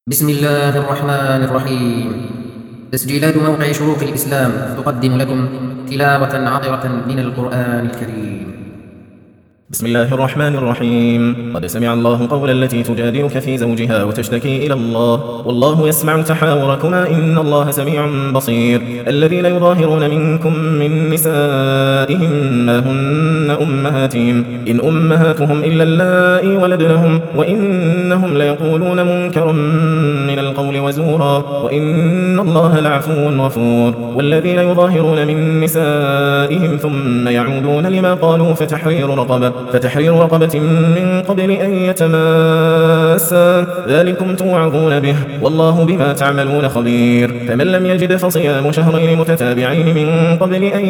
بسم الله الرحمن الرحيم. تسجيلات موقع شروق الإسلام تقدم لكم تلاوة عطرة من القرآن الكريم. بسم الله الرحمن الرحيم. قد سمع الله قول التي تجادلك في زوجها وتشتكي إلى الله والله يسمع تحاوركما إن الله سميع بصير. الذين يظاهرون منكم من نسائهم ما هن أمهاتهم إن أمهاتهم إلا اللائي ولدنهم وإنهم ليقولون منكرا من القول وزورا وإن الله لعفو غفور. والذين يظاهرون من نسائهم ثم يعودون لما قالوا فتحرير رقبة من قبل أن يتماسا ذلكم توعظون به والله بما تعملون خبير. فمن لم يجد فصيام شهرين متتابعين من قبل أن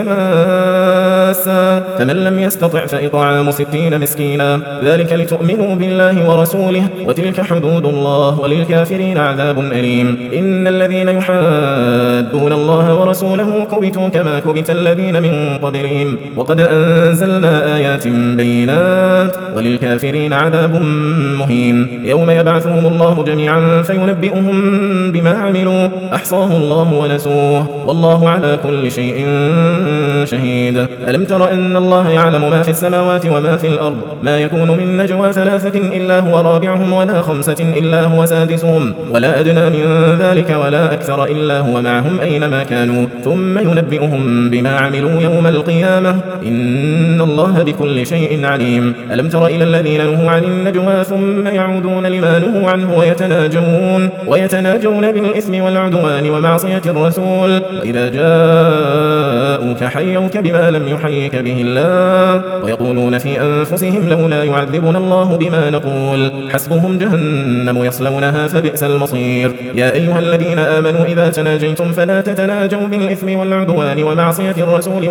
يتماسا فمن لم يستطع فإطعام 60 مسكينا ذلك لتؤمنوا بالله ورسوله وتلك حدود الله وللكافرين عذاب أليم. إن الذين يحادون الله ورسوله كبتوا كما كبت الذين من قبلهم وقد أنزلنا آيات بينات وللكافرين عذاب مهين. يوم يبعثهم الله جميعا فينبئهم بما عملوا أحصاه الله ونسوه والله على كل شيء شهيد. ألم تر أن الله يعلم ما في السماوات وما في الأرض ما يكون من نجوى 3 إلا هو رابعهم ولا 5 إلا هو سادسهم ولا أدنى من ذلك ولا أكثر إلا هو معهم أينما كانوا ثم ينبئهم بما عملوا يوم القيامة إن الله بكل شيء عليم. ألم تر إلى الذين نهوا عن النجوى ثم يعودون لما نهوا عنه ويتناجون بالإثم والعدوان ومعصية الرسول وإذا جاءوك حيوك بما لم يحيك به الله ويقولون في أنفسهم لولا يعذبنا الله بما نقول حسبهم جهنم يصلونها فبئس المصير. يا أيها الذين آمنوا إذا تناجيتم فلا تتناجوا بالإثم والعدوان ومعصية الرسول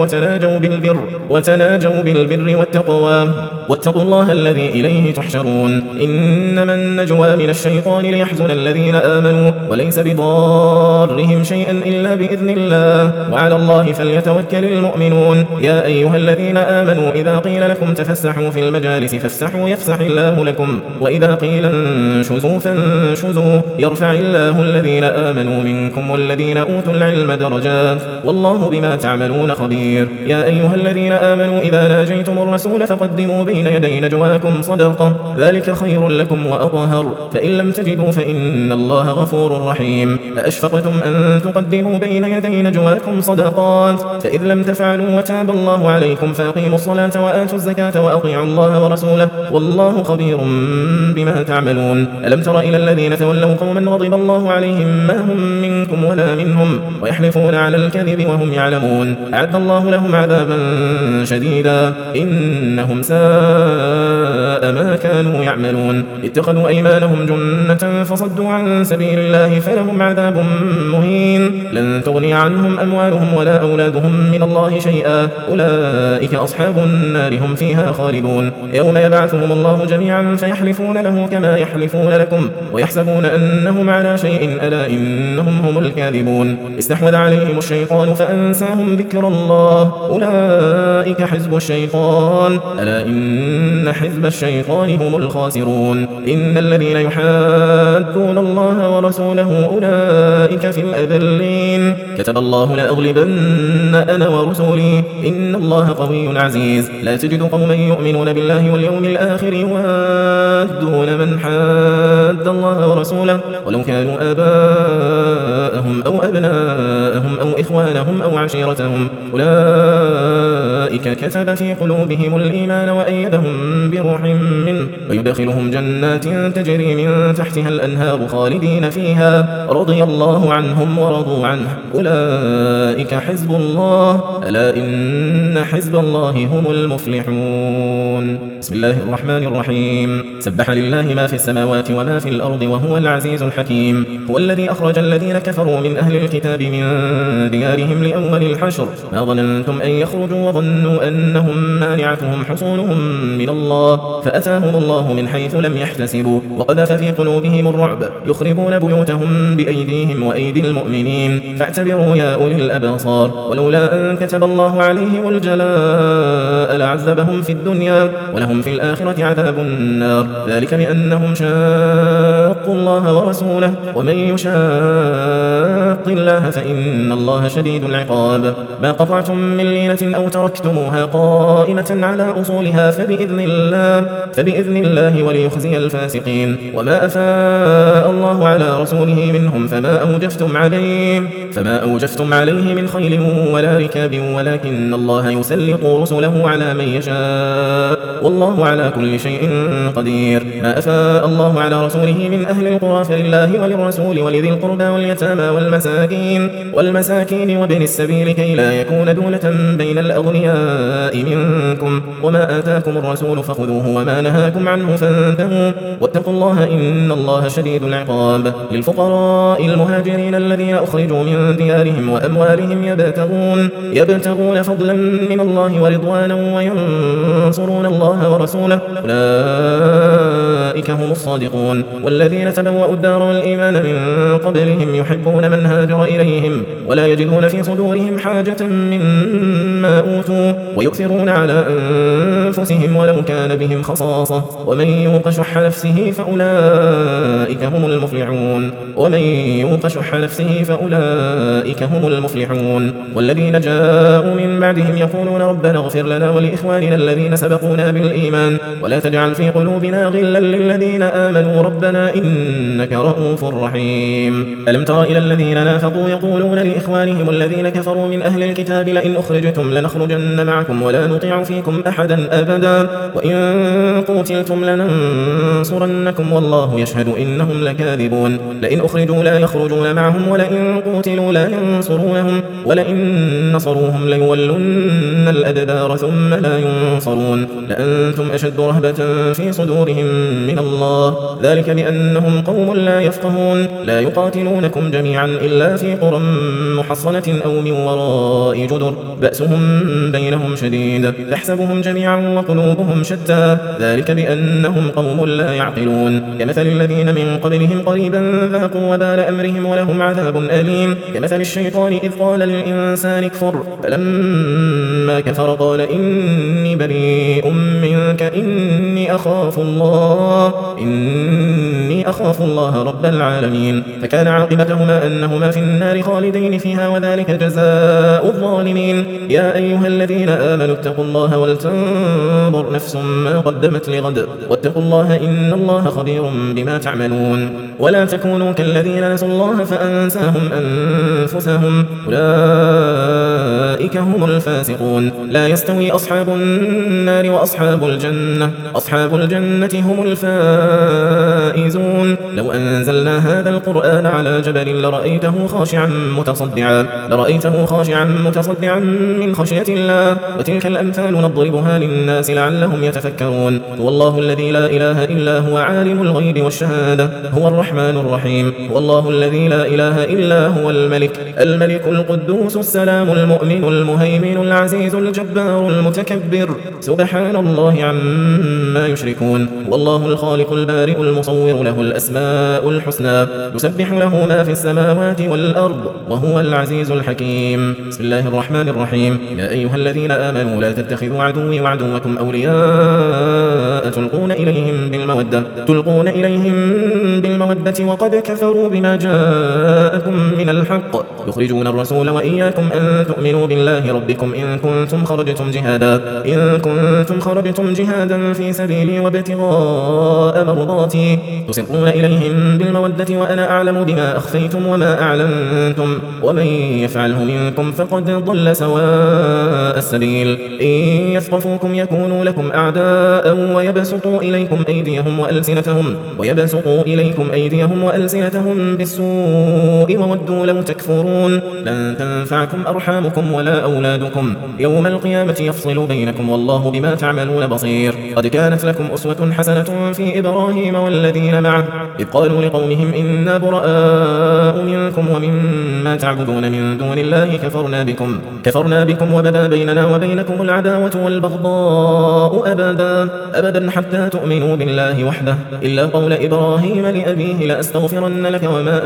وتناجوا بالبر والتقوى واتقوا الله الذي إليه تحشرون. إنما النجوى من الشيطان ليحزن الذين آمنوا وليس بضارهم شيئا إلا بإذن الله وعلى الله فليتوكل المؤمنون. يا أيها الذين آمنوا إذا قيل لكم تفسحوا في المجالس فافسحوا يفسح الله لكم وإذا قيل انشزوا فانشزوا يرفع الله الذين آمنوا منكم والذين أوتوا العلم درجات والله بما تعملون خبير. يا أيها الذين آمنوا إذا ناجيتم الرسول فقدموا بين يدي نجواكم صدقة ذلك خير لكم وأطهر فإن لم تجدوا فإن الله غفور رحيم. أأشفقتم أن تقدموا بين يدي نجواكم صدقات فإذ لم تفعلوا وتاب الله عليكم فأقيموا الصلاة وآتوا الزكاة وأطيعوا الله ورسوله والله خبير بما تعملون. ألم تر إلى الذين تولوا قوما غضب الله عليهم ما هم منكم ولا منهم ويحلفون على الكذب وهم يعلمون أعد الله لهم عذابا شديدا إنهم ساء ما كانوا يعملون. اتخذوا أيمانهم جنة فصدوا عن سبيل الله فلهم عذاب مهين لن تغني عنهم أموالهم ولا أولادهم من الله شيئا أولئك أصحاب النار هم فيها خالدون. يوم يبعثهم الله جميعا فيحلفون له كما يحلفون لكم ويحسبون أنهم على شيء ألا إنهم هم الكاذبون. استحوذ عليهم الشيطان فأنساهم ذكر الله أولئك حزب الشيطان ألا إن حزب الشيطان هم الخاسرون. إن الذين يحادون الله ورسوله أولئك في الأذلين كتب الله لأغلبن أنا ورسولي إن الله قوي عزيز. لا تجد قوما يؤمنون بالله واليوم الآخر يوادون من حاد الله ورسوله ولو كانوا آباءهم أو أبناءهم أو إخوانهم أو عشيرتهم أولئك كتب في قلوبهم الإيمان وأيدهم بروح منه ويدخلهم جنات تجري من تحتها الأنهار خالدين فيها رضي الله عنهم ورضوا عنه أولئك حزب الله ألا إن حزب الله هم المفلحون. بسم الله الرحمن الرحيم. سبح لله ما في السماوات وما في الأرض وهو العزيز الحكيم. هو الذي أخرج الذين كفروا من أهل الكتاب من ديارهم لأول الحشر ما ظننتم أن يخرجوا وظنوا أنهم مانعتهم منعتهم حصونهم من الله فأتاهم الله من حيث لم يحتسبوا وقذف في قلوبهم الرعب يخربون بيوتهم بأيديهم وأيدي المؤمنين فاعتبروا يا أولي الأبصار ولولا أن كتب الله عليهم الجلاء لعذبهم في الدنيا ولهم في الآخرة عذاب النار ذلك بأنهم شاقوا الله ورسوله ومن يشاق الله فإن الله شديد العقاب ما قطعتم من لينة أو تركتموها قائمة على أصولها فبإذن الله وليخزي الفاسقين وما أفاء الله على رسوله منهم فما أوجفتم عليه من خيل ولا ركاب ولكن الله يسلط رسله على من يشاء والله على كل شيء قدير ما أفاء الله على رسوله من أهل القرى فلله وللرسول ولذي القربى واليتامى والمساكين وابن السبيل كي لا يكون دولة بين الأغنياء منكم وما آتاكم الرسول فخذوه وما نهاكم عنه فانتهوا واتقوا الله إن الله شديد العقاب للفقراء المهاجرين الذين أخرجوا من ديارهم وأموالهم يبتغون فضلا من الله ورضوانا وينصرون الله ورسوله أولئك هم الصادقون والذين تبوأوا الدار والإيمان من قبلهم يحبون من هاجر إليهم ولا يجدون في صدورهم حاجة مما أوتوا ويؤثرون على أنفسهم ولو كان بهم خصاصة ومن يوق شح نفسه فأولئك هم المفلحون والذين جاءوا من بعدهم يقولون ربنا اغفر لنا ولإخواننا الذين سبقونا بالإيمان ولا تجعل في قلوبنا غلا للذين آمنوا ربنا إنك رؤوف رحيم ألم تر إلى الذين نافقوا يقولون لإخوانهم الذين كفروا من أهل الكتاب لئن أخرجتم لنخرجن معكم ولا نطيع فيكم أحدا أبدا وإن قتلتم لننصرنكم والله يشهد إنهم لكاذبون لئن أخرجوا لا يخرجون معهم ولئن قتلوا لا ينصرونهم ولئن نصروهم ليولن الأدبار ثم لا ينصرون لأنتم أشد رهبة في صدورهم من الله ذلك بأنهم قوم لا يفقهون لا يقاتلونكم جميعا إلا في قرى محصنة أو من وراء جدر بأسهم بينهم شديد تحسبهم جميعا وقلوبهم شتى ذلك بأنهم قوم لا يعقلون كمثل الذين من قبلهم قريبا ذاقوا وبال أمرهم ولهم عذاب أليم كمثل الشيطان إذ قال للإنسان اكفر فلما كفر قال إني بريء منك إني أخاف الله رب العالمين فكان عاقبتهما أنهما في النار خالدين فيها وذلك جزاء الظالمين يا أيها الذين آمنوا اتقوا الله ولتنظر نفس ما قدمت لغد واتقوا الله إن الله خبير بما تعملون ولا تكونوا كالذين نسوا الله فأنساهم أنفسهم أولئك هم الفاسقون لا يستوي أصحاب النار وأصحاب الجنة هم الفائزون لو أنزلنا هذا القرآن على جبل لرأيته خاشعا متصدعا من خشية الله وتلك الأمثال نضربها للناس لعلهم يتفكرون هو الله الذي لا إله إلا هو عالم الغيب والشهادة هو الرحمن الرحيم هو الله الذي لا إله إلا هو الملك القدوس السلام المؤمن المهيمن العزيز الجبار المتكبر سبحان الله عما يشركون والله الخالق البارئ المصور له الأسماء الحسنى يسبح له ما في السماوات والأرض وهو العزيز الحكيم بسم الله الرحمن الرحيم يا أيها الذين آمنوا لا تتخذوا عدوي وعدوكم أولياء تلقون إليهم بالمودة وقد كفروا بما جاءكم من الحق يخرجون الرسول وإياكم أن تؤمنوا بالله ربكم إن كنتم خرجتم جهادا في سبيلي وابتغاء مرضاتي تسرون إليهم بالمودة وأنا أعلم بما أخفيتم وما أعلنتم ومن يفعله منكم فقد ضل سواء السبيل إن يثقفوكم يكونوا لكم أعداء ويبسطوا إليكم أيديهم وألسنتهم بالسوء وودوا لو تكفرون ينفقون لن تنفعكم أرحامكم ولا أولادكم يوم القيامة يفصل بينكم والله بما تعملون بصير قد كانت لكم أسوة حسنة في إبراهيم والذين معه إذ قالوا لقومهم إنا براء منكم ومما تعبدون من دون الله كفرنا بكم وبدا بيننا وبينكم العداوة والبغضاء أبدا حتى تؤمنوا بالله وحده إلا قول إبراهيم لأبيه لأستغفرن لك وما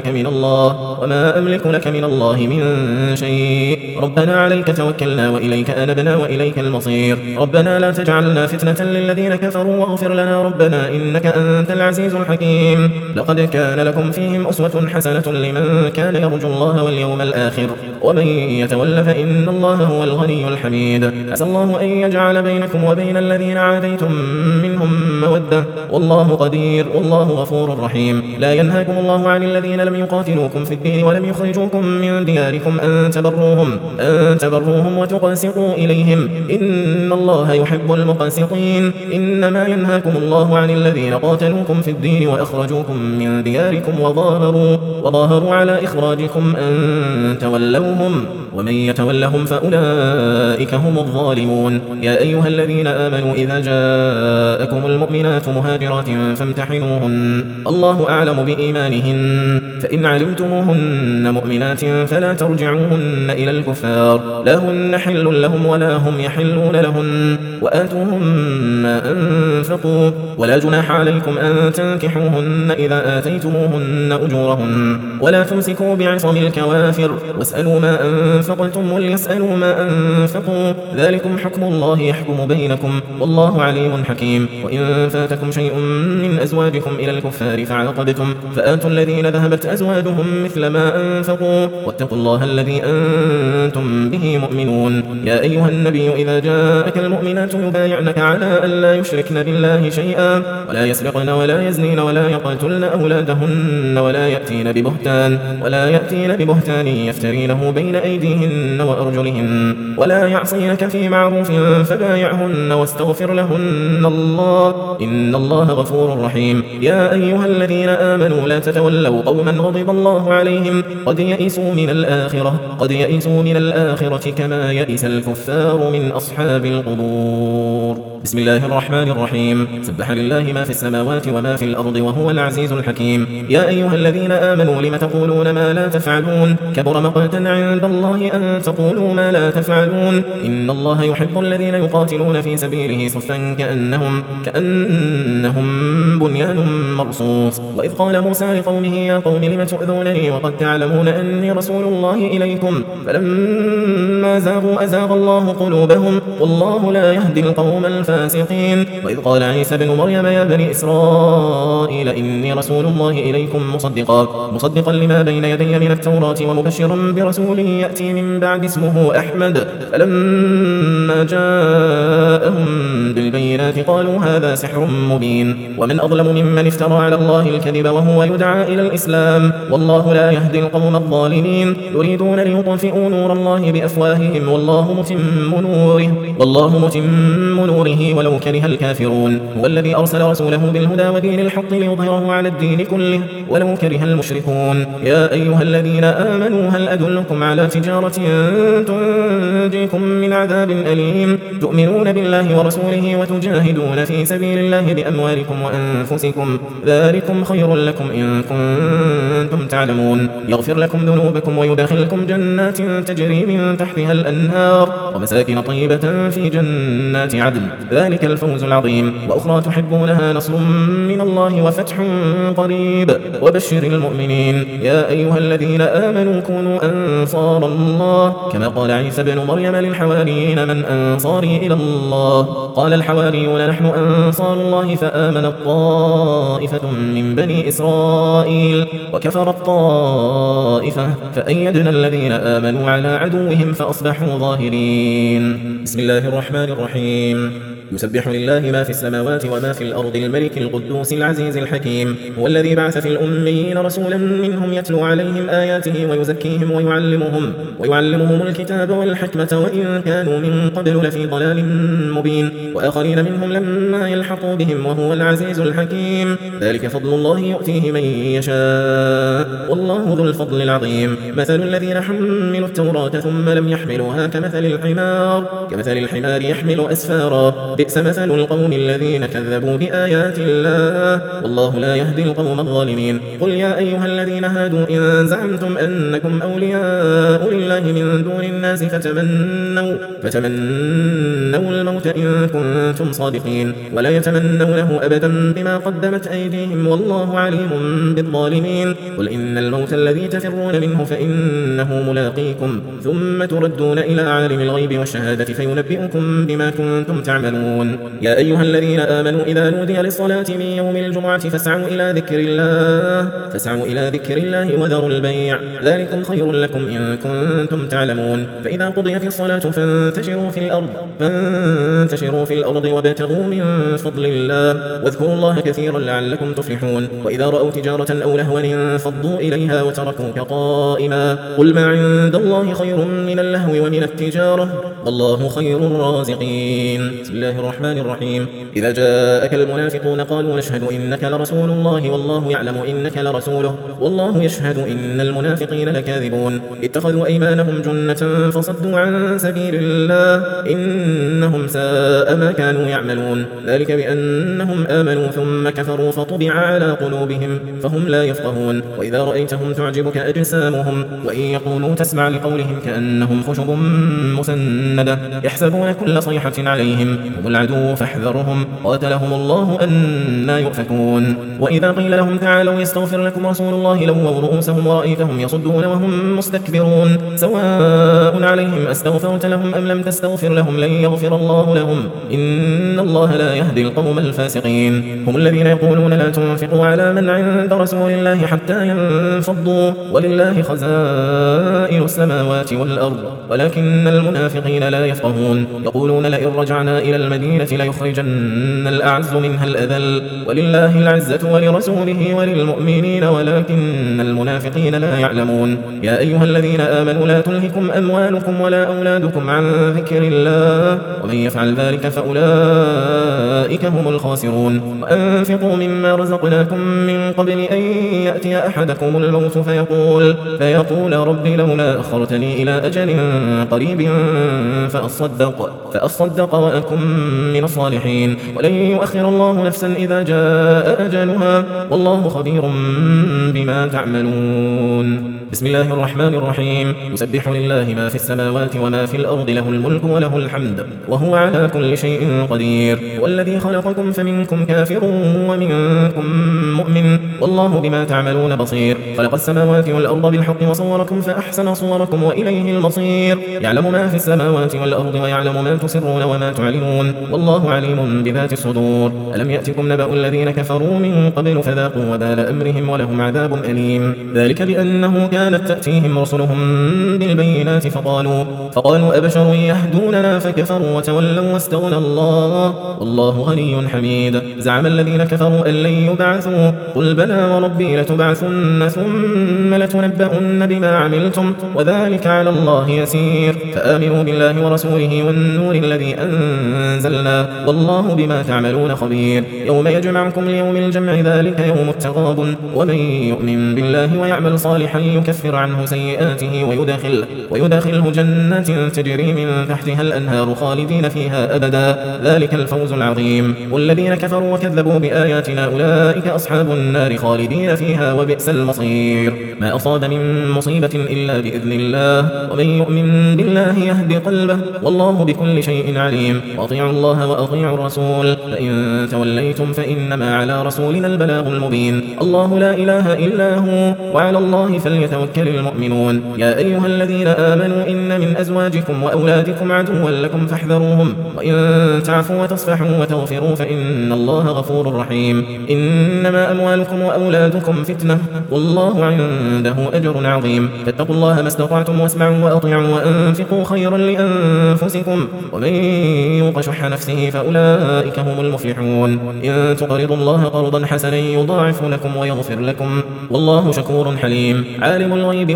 أملك لك من الله من شيء ربنا عليك توكلنا وإليك أنبنا وإليك المصير ربنا لا تجعلنا فتنة للذين كفروا واغفر لنا ربنا إنك أنت العزيز الحكيم لقد كان لكم فيهم أسوة حسنة لمن كان يرجو الله واليوم الآخر ومن يتول فإن الله هو الغني الحميد عسى الله أن يجعل بينكم وبين الذين عاديتم منهم مودة والله قدير والله غفور رحيم لا ينهاكم الله عن الذين لم يقاتلوكم في الدين ولم يخرجوكم من دياركم أن تبروهم وتقسطوا إليهم إن الله يحب المقسطين إنما ينهاكم الله عن الذين قاتلوكم في الدين وأخرجوكم من دياركم وظاهروا على إخراجكم أن تولوهم ومن يتولهم فأولئك هم الظالمون يا أيها الذين آمنوا إذا جاءكم المؤمنات مهاجرات فامتحنوهن الله أعلم بإيمانهن فإن علمتموهن مؤمنات فلا ترجعوهن إلى الكفار لا هن حل لهم ولا هم يحلون لهن وآتوهم ما أنفقوا ولا جناح عليكم أن تنكحوهن إذا آتيتموهن أجورهن ولا تمسكوا بعصم الكوافر واسألوا ما أنفقتم وليسألوا ما أنفقوا ذلكم حكم الله يحكم بينكم والله عليم حكيم وإن فاتكم شيء من أزواجكم إلى الكفار فعاقبتم فآتوا الذين ذهبت أزواجهم مثل ما أنفقوا واتقوا الله الذي أنتم به مؤمنون يا أيها النبي إذا جاءك المؤمنات يبايعنك على أن لا يشركن بالله شيئا ولا يسرقن ولا يزنين ولا يقتلن أولادهن ولا يأتين ببهتان يفترينه بين أيديهن وأرجلهن ولا يعصينك في معروف فبايعهن واستغفر لهن الله إن الله غفور رحيم يا أيها الذين آمنوا لا تتولوا قوما غضب الله عليهم قد يئسوا من الآخرة كما يئس الكفار من أصحاب القبور بسم الله الرحمن الرحيم سبح لله ما في السماوات وما في الأرض وهو العزيز الحكيم يا أيها الذين آمنوا لم تقولون ما لا تفعلون كبر مقتا عند الله أن تقولوا ما لا تفعلون إن الله يحب الذين يقاتلون في سبيله صفا كأنهم بنيان مرصوص وإذ قال موسى لقومه يا قوم لم تؤذونني وقد تعلمون أني رسول الله إليكم فلما زاغوا أزاغ الله قلوبهم والله لا يهدي القوم الفاسقين وإذ قال عيسى بن مريم يا بني إسرائيل إني رسول الله إليكم مصدقا لما بين يدي من التوراة ومبشرا برسول يأتي من بعد اسمه أحمد فلما جاءهم بالبينات قالوا هذا سحر مبين ومن أظلم ممن افترى على الله الكذب وهو يدعى إلى الإسلام والله لا يهدي القوم الظالمين يريدون ليطفئوا نور الله بأفواههم والله متم نوره ولو كره الكافرون هو الذي أرسل رسوله بالهدى ودين الحق ليظهره على الدين كله ولو كره المشركون يا أيها الذين آمنوا هل أدلكم على تجارة تنجيكم من عذاب أليم تؤمنون بالله ورسوله وتجاهدون في سبيل الله بأموالكم وأنفسكم ذلكم خير لكم إن كنتم تعلمون يغفر لكم ذنوبكم ويدخلكم جنات تجري من تحتها الأنهار ومساكن طيبة في جنات عدن ذلك الفوز العظيم وأخرى تحبونها نصر من الله وفتح قريب وبشر المؤمنين يا أيها الذين آمنوا كونوا أنصار الله كما قال عيسى بن مريم للحواريين من أنصاري إلى الله قال الحواريون نحن أنصار الله فآمنت طائفة من بني إسرائيل وكفرت طائفة فأيدنا الذين آمنوا على عدوهم فأصبحوا ظاهرين بسم الله الرحمن الرحيم يسبح لله ما في السماوات وما في الأرض الملك القدوس العزيز الحكيم. هو الذي بعث في الأميين رسولا منهم يتلو عليهم آياته ويزكيهم ويعلمهم الكتاب والحكمة وإن كانوا من قبل لفي ضلال مبين، وآخرين منهم لما يلحقوا بهم وهو العزيز الحكيم. ذلك فضل الله يؤتيه من يشاء والله ذو الفضل العظيم. مثل الذين حملوا التوراة ثم لم يحملوها كمثل الحمار يحمل أسفارا، بئس مثل القوم الذين كذبوا بآيات الله والله لا يهدي القوم الظالمين. قل يا أيها الذين هادوا إن زعمتم أنكم أولياء لله من دون الناس فتمنوا الموت إن كنتم صادقين ولا يتمنونه أبدا بما قدمت أيديهم والله عليم بالظالمين. قل إن الموت الذي تفرون منه فإنه ملاقيكم ثم تردون إلى عالم الغيب والشهادة فينبئكم بما كنتم تعملون. يا أيها الذين آمنوا إذا نودي للصلاة من يوم الجمعة فاسعوا إلى ذكر الله وذروا البيع ذلكم خير لكم إن كنتم تعلمون. فإذا قضيت الصلاة فانتشروا في الأرض وابتغوا من فضل الله واذكروا الله كثيرا لعلكم تفلحون. وإذا رأوا تجارة أو لهوا انفضوا إليها وتركوك قائما قل ما عند الله خير من اللهو ومن التجارة والله خير الرازقين. بسم الله الرحمن الرحيم. إذا جاءك المنافقون قالوا نشهد إنك لرسول الله والله يعلم إنك لرسوله والله يشهد إن المنافقين لكاذبون. اتخذوا أيمانهم جنة فصدوا عن سبيل الله إنهم ساء ما كانوا يعملون. ذلك بأنهم آمنوا ثم كفروا فطبع على قلوبهم فهم لا يفقهون. وإذا رأيتهم تعجبك أجسامهم وإن يقولوا تسمع لقولهم كأنهم خشب مسندة يحسبون كل صيحة عليهم هم العدو فاحذرهم قاتلهم الله أنى يؤفكون. وإذا قيل لهم تعالوا يستغفر لكم رسول الله لووا رؤوسهم ورأيتهم يصدون وهم مستكبرون سواء عليهم أستغفرت لهم أم لم تستغفر لهم لن يغفر الله لهم إن الله لا يهدي القوم الفاسقين. هم الذين يقولون لا تنفقوا على من عند رسول الله حتى ينفضوا ولله خزائن السماوات والأرض ولكن المنافقين لا يفقهون. يقولون لئن رجعنا إلى المدينة ليخرجن الأعز منها الأذل ولله العزة ولرسوله وللمؤمنين ولكن المنافقين لا يعلمون. يا أيها الذين آمنوا لا تلهكم أموالكم ولا أولادكم عن ذكر الله ومن يفعل ذلك فأولئك هم الخاسرون. وأنفقوا مما رزقناكم من قبل أن يأتي أحدكم الموت فيقول رب لولا أخرتني إلى أجل قريب فأصدق وأكن من الصالحين ولن يؤخر الله نفسا إذا جاء أجلها والله خبير بما تعملون. بسم الله الرحمن الرحيم. يسبح لله ما في السماوات وما في الأرض له الملك وله الحمد وهو على كل شيء قدير. والذي خلقكم فمنكم كافر ومنكم مؤمن والله بما تعملون بصير. خلق السماوات والأرض بالحق وصوركم فأحسن صوركم وإليه المصير. يعلم ما في السماوات والأرض ويعلم ما تسرون وما تعلنون والله عليم بذات الصدور. ألم يأتكم نبأ الذين كفروا من قبل فذاقوا وبال أمرهم ولهم عذاب أليم. ذلك بأنه كانت تأتيهم رسلهم بالبينات فقالوا أبشر يهدوننا فكفروا وتولوا واستغنى الله والله غني حميد. زعم الذين كفروا أن لن يبعثوا قل بلى وربي لتبعثن ثم لتنبؤن بما عملتم وذلك على الله يسير. فآمنوا بالله ورسوله والنور الذي أنزلنا والله بما تعملون خبير. يوم يجمعكم ليوم الجمع ذلك يوم التغابن ومن يؤمن بالله ويعمل صالحا يكفر عنه سيئاته ويدخله جنات تجري من تحتها الأنهار خالدين فيها أبدا ذلك الفوز العظيم. والذين كفروا وكذبوا بآياتنا أولئك أصحاب النار خالدين فيها وبئس المصير. ما أصاب من مصيبة إلا بإذن الله ومن يؤمن بالله يهدي قلبه والله بكل شيء عليم. وأطيعوا الله وأطيعوا الرسول فإن توليتم فإنما على رسولنا البلاغ المبين. الله لا إله إلا هو وعلى الله فليتوكل المؤمنون. يا أيها الذين آمنوا إن من أزواجكم وأولادكم عدوا لكم فاحذروهم وإن تعفوا وتصفحوا وتغفروا فإن الله غفور رحيم. إنما أموالكم وأولادكم فتنة والله عنده أجر عظيم. فاتقوا الله ما استطعتم واسمعوا وأطيعوا وأنفقوا خيرا لأنفسكم ومن يوق شح شح نفسه فأولئك هم المفلحون. إن تقرضوا الله قرضا حسنا يضاعف لكم ويغفر لكم والله شكور حليم. عالم الغيب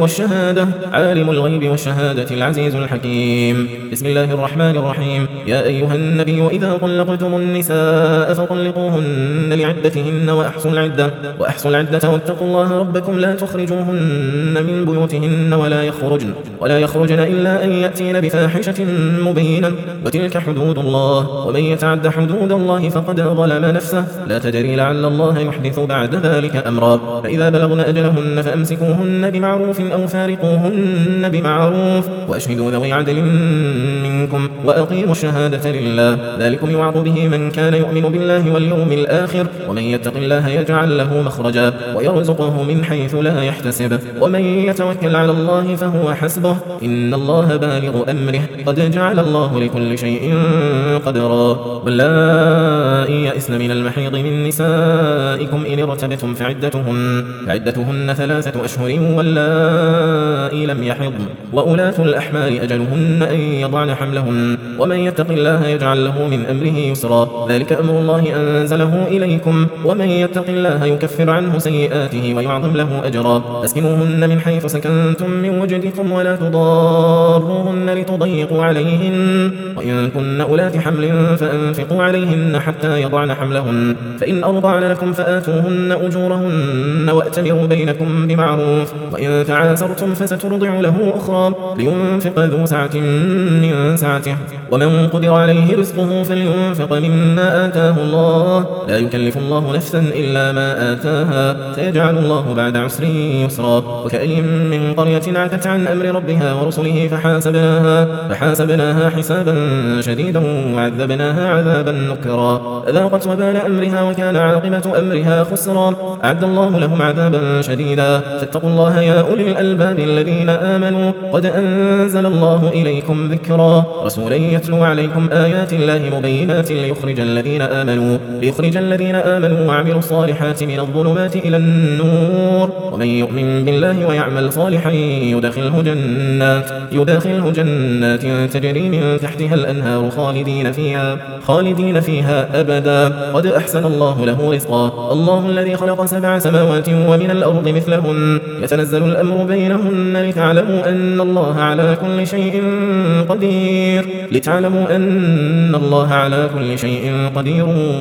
والشهادة العزيز الحكيم. بسم الله الرحمن الرحيم. يا أيها النبي إذا طلقتم النساء فطلقوهن لعدتهن وأحصوا العدة واتقوا الله ربكم لا تخرجوهن من بيوتهن ولا يخرجن إلا أن يأتين بفاحشة مبينة وتلك حدود الله ومن يتعد حدود الله فقد ظلم نفسه لا تدري لعل الله يحدث بعد ذلك أمرا. فإذا بلغن أجلهن فأمسكوهن بمعروف أو فارقوهن بمعروف وأشهدوا ذوي عدل منكم وأقيموا الشهادة لله ذلكم يوعظ به من كان يؤمن بالله واليوم الآخر ومن يتق الله يجعل له مخرجا ويرزقه من حيث لا يحتسب ومن يتوكل على الله فهو حسبه إن الله بالغ أمره قد جعل الله لكل شيء قدرا. واللائي يئسن من المحيض من نسائكم إن ارتبتم فعدتهن 3 أشهر واللائي لم يحضن وأولاة الأحمال أجلهن أن يضعن حملهن ومن يتق الله يجعل له من أمره يسرا ذلك أمر الله أنزله إليكم ومن يتق الله يكفر عنه سيئاته ويعظم له أجرا. أسكنوهن من حيث سكنتم من وجدكم ولا تضاروهن لتضيقوا عليهن وإن كن أولات حمل فأنفقوا عليهن حتى يضعن حملهن فإن أرضعن لكم فآتوهن أجورهن وأتمروا بينكم بمعروف وإن تعاسرتم فسترضع له أخرى لينفق ذو سعة من سعته ومن قدر عليه رزقه فلينفق مما آتاه الله لا يكلف الله نفسا إلا ما آتاها سيجعل الله بعد عسر يسرا. وكأي من قرية عتت عن أمر ربها ورسله فحاسبناها حسابا شديدا وعذبناها عذابا نكرا أذاقت وبال أمرها وكان عاقبة أمرها خسرا. أعد الله لهم عذابا شديدا فاتقوا الله يا أولي الألباب الذين آمنوا قد أنزل الله إليكم ذكرا رسولا يتلو عليكم آيات الله مبينات ليخرج الذين آمنوا وعملوا الصالحات من الظلمات إلى النور ومن يؤمن بالله ويعمل صالحا يدخله جنات تجري من تحتها الأنهار خالدين فيها أبدا قد أحسن الله له رزقا. الله الذي خلق 7 سماوات ومن الأرض مثلهن يتنزل الأمر بينهن لتعلموا أن الله على كل شيء قدير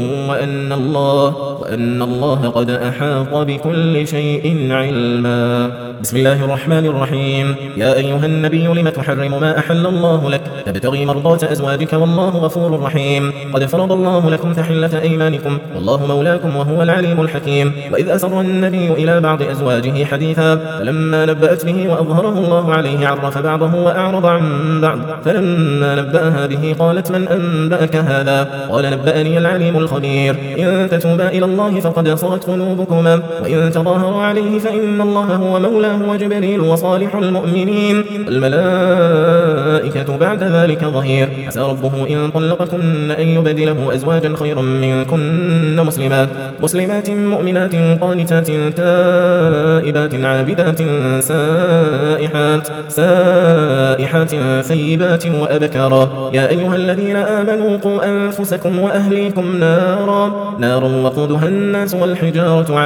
وأن الله قد أحاط بكل شيء علما. بسم الله الرحمن الرحيم. يا أيها النبي لم تحرم ما أحل الله لك تبتغي مرضات أزواجك والله غفور رحيم. قد فرض الله لكم تحلة أيمانكم والله مولاكم وهو العليم الحكيم. وإذ أسر النبي إلى بعض أزواجه حديثا فلما نبأت به وأظهره الله عليه عرف بعضه وأعرض عن بعض فلما نبأها به قالت من أنبأك هذا قال نبأني العليم الخبير. إن تتوبا إلى الله فقد صغت قلوبكما وإن تظاهرا عليه فإن الله هو مولاه وجبريل وصالح المؤمنين والملائكة بعد ذلك ظهير. عسى ربه إن طلقكن أن يبدله أزواجا خيرا منكن مسلمات مؤمنات قانتات تائبات عابدات سائحات ثيبات وأبكارا. يا أيها الذين آمنوا قوا أنفسكم وأهليكم نارا وقودها الناس والحجارة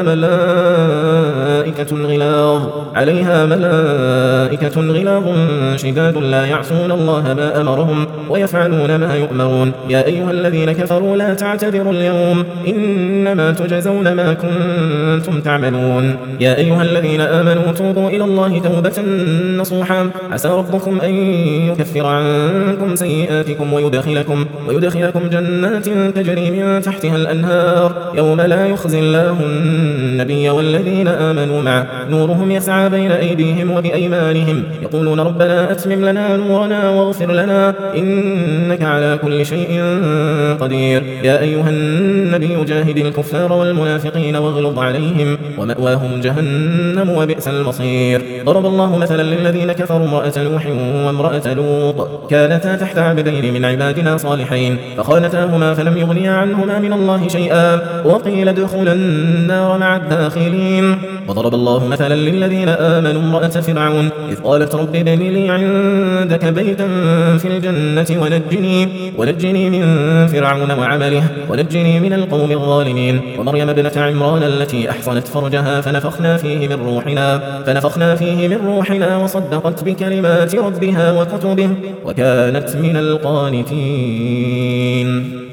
عليها ملائكة غلاظ شداد لا يعصون الله ما أمرهم ويفعلون ما يؤمرون. يا أيها الذين كفروا لا تعتذروا اليوم إنما تجزون ما كنتم تعملون. يا أيها الذين آمنوا توبوا إلى الله توبة نصوحا عسى ربكم أن يكفر عنكم سيئاتكم ويدخلكم جنات تجري من تحتها الأنهار يوم لا يخزي الله النبي والذين آمنوا معه نورهم يسعى بين أيديهم وبأيمانهم يقولون ربنا أتمم لنا نورنا واغفر لنا إنك على كل شيء قدير. يا أيها النبي جاهد الكفار والمنافقين واغلظ عليهم ومأواهم جهنم وبئس المصير. ضرب الله مثلا للذين كفروا امرأة نوح وامرأة لوط كانتا تحت عبدين من عبادنا صالحين فخانتاهما فلم يغنيا عنهما من الله شيئا وقيل ادخلا النار مع الداخلين. وضرب الله مثلا للذين آمنوا امرأة فرعون إذ قالت رب ابن لي عندك بيتا في الجنة ونجني من فرعون وعمله ونجني من القوم الظالمين ومريم ابنة عمران التي أحصنت فرجها فنفخنا فيه من روحنا وصدقت بكلمات ربها وكتبه وكانت من القانتين.